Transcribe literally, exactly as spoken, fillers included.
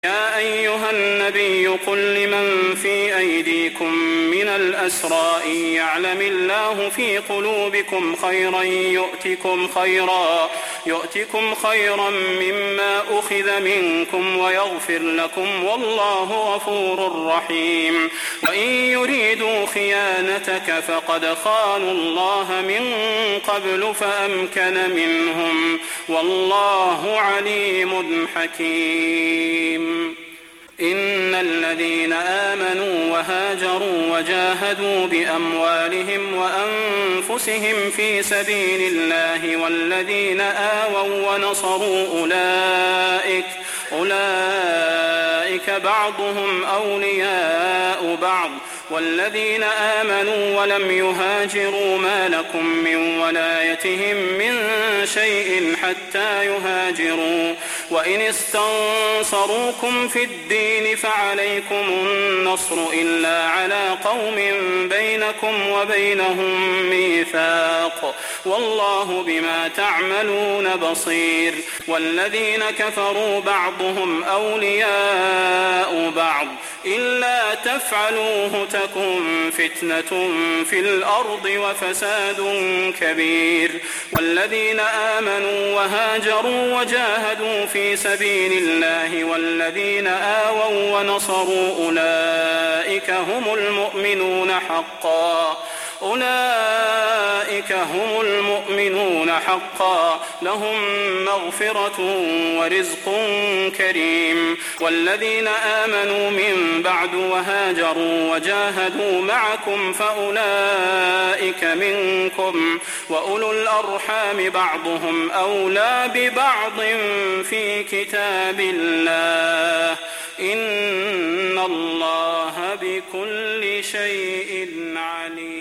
يا أيها النبي قل لمن في أيديكم من الأسرى إن يعلم الله في قلوبكم خيرا يؤتكم خيرا يؤتكم خيرا مما أخذ منكم ويغفر لكم والله غفور رحيم. وإن يريدوا خيانتك فقد خانوا الله من قبل فأمكن منهم والله عليم حكيم. إن الذين آمنوا وهاجروا وجاهدوا بأموالهم وأنفسهم في سبيل الله والذين آووا ونصروا أولئك أولئك بعضهم أولياء بعض والذين آمنوا ولم يهاجروا ما لكم من ولايتهم من شيء حتى يهاجروا وإن استنصروكم في الدين فعليكم النصر إلا على قوم بينكم وبينهم ميثاق والله بما تعملون بصير. والذين كفروا بعضهم أولياء بعض إلا تفعلوه تكن فتنة في الأرض وفساد كبير. والذين آمنوا وهاجروا وجاهدوا في سبيل الله والذين آووا ونصروا أولئك هم المؤمنون حقا أولئك هم المؤمنون حقا لهم مغفرة ورزق كريم. والذين آمنوا من بعد وهاجروا وجاهدوا معكم فأولئك منكم وأولو الأرحام بعضهم أولى ببعض في كتاب الله إن الله بكل شيء عليم.